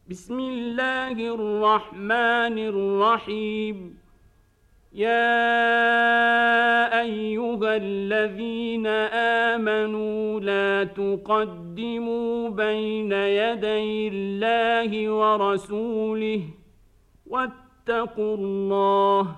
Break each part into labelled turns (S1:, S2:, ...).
S1: بسم الله الرحمن الرحيم. يا أيها الذين آمنوا لا تقدموا بين يدي الله ورسوله واتقوا الله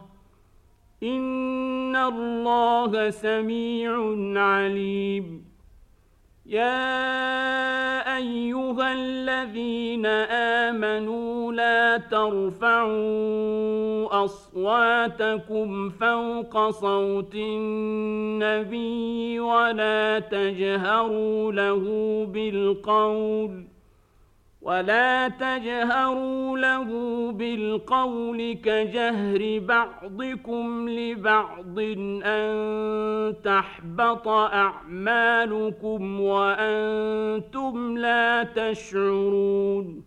S1: إن الله سميع عليم. يا أيها الذين آمنوا لا ترفعوا أصواتكم فوق صوت النبي ولا تجهروا له بالقول كجهر بعضكم لبعض أن تحبط أعمالكم وأنتم لا تشعرون.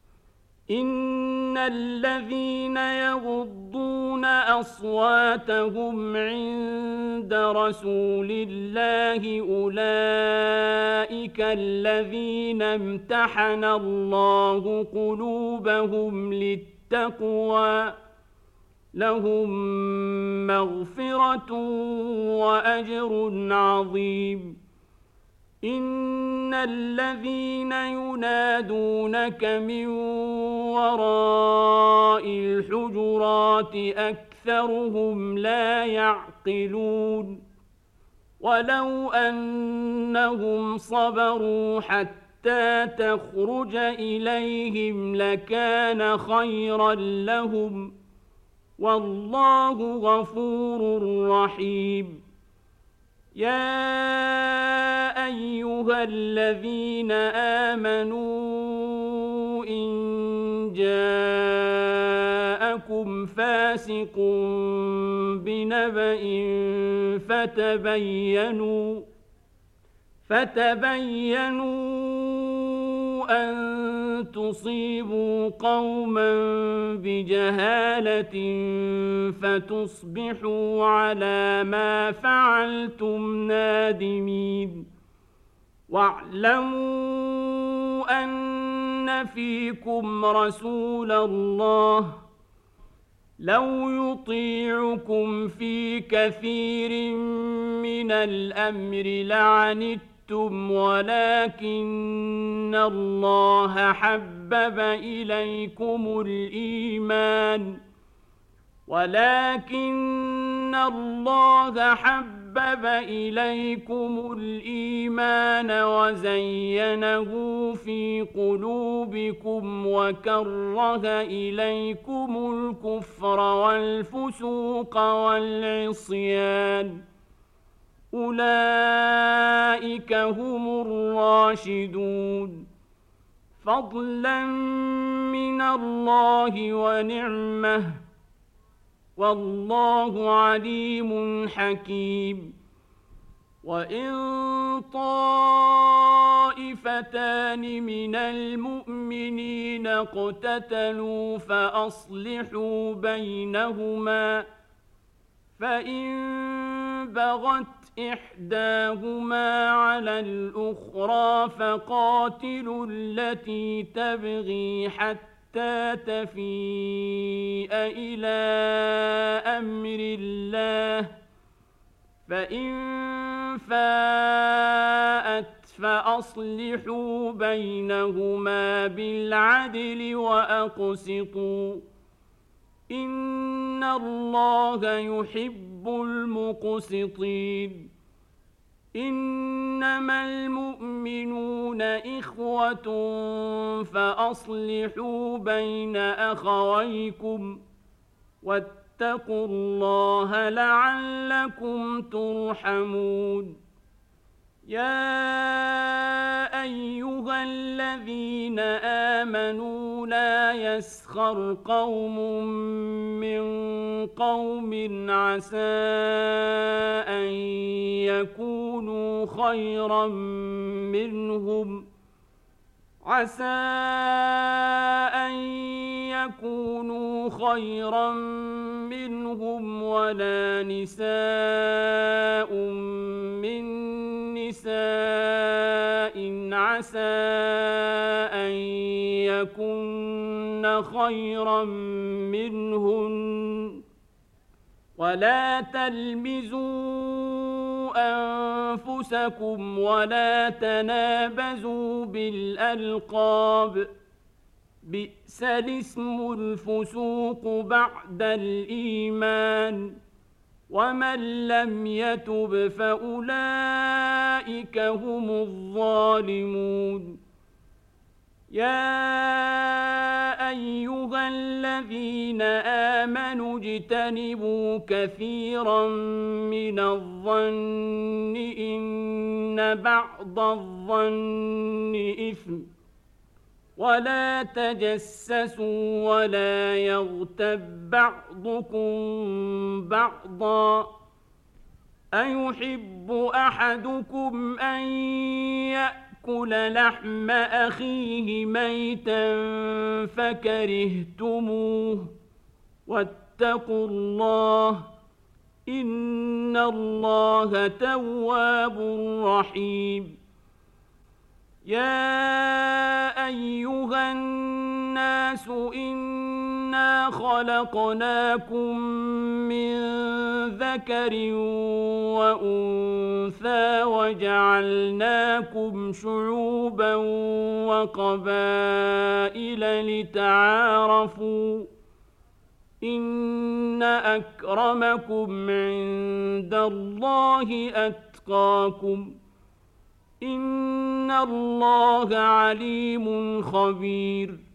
S1: إن الذين يغضون أصواتهم عند رسول الله أولئك الذين امتحن الله قلوبهم للتقوى لهم مغفرة وأجر عظيم. إن الذين ينادونك من وراء الحجرات أكثرهم لا يعقلون. ولو أنهم صبروا حتى تخرج إليهم لكان خيرا لهم والله غفور رحيم. يا أيها الذين آمنوا إن جاءكم فاسق بنبأ فتبينوا أن تصيبوا قوما بجهالة فتصبحوا على ما فعلتم نادمين. واعلموا أن فيكم رسول الله لو يطيعكم في كثير من الأمر لعنتم ولكن الله حبب إليكم الإيمان وزينه في قلوبكم وكره إليكم الكفر والفسوق والعصيان أولئك هم الراشدون فضلا من الله ونعمه والله عليم حكيم. وإن طائفتان من المؤمنين اقتتلوا فأصلحوا بينهما فإن بغت إحداهما على الأخرى فقاتلوا التي تبغي حتى تفيء إلى أمر الله فإن فاءت فأصلحوا بينهما بالعدل وأقسطوا إن الله يحب المقسطين. إنما المؤمنون إخوة فأصلحوا بين أخويكم واتقوا الله لعلكم ترحمون. يا أيها الذين آمنوا لا يسخر قوم من قوم أن يكونوا خيرا منهم ولا نساء من نساء عسى أن لكن خيرا منهن ولا تلمزوا أنفسكم ولا تنابزوا بالألقاب بئس الاسم الفسوق بعد الإيمان ومن لم يتب فأولئك هم الظالمون يا أيها الذين آمنوا اجتنبوا كثيرا من الظن إن بعض الظن إثم ولا تجسسوا ولا يغتب بعضكم بعضا أيحب أحدكم أن يأكل لحم أخيه ميتا فكرهتموه واتقوا الله إن الله تواب رحيم يا أيها الناس إنا خلقناكم من ذكر وأنثى وجعلناكم شعوبا وقبائل لتعارفوا إن أكرمكم عند الله أتقاكم إن الله عليم خبير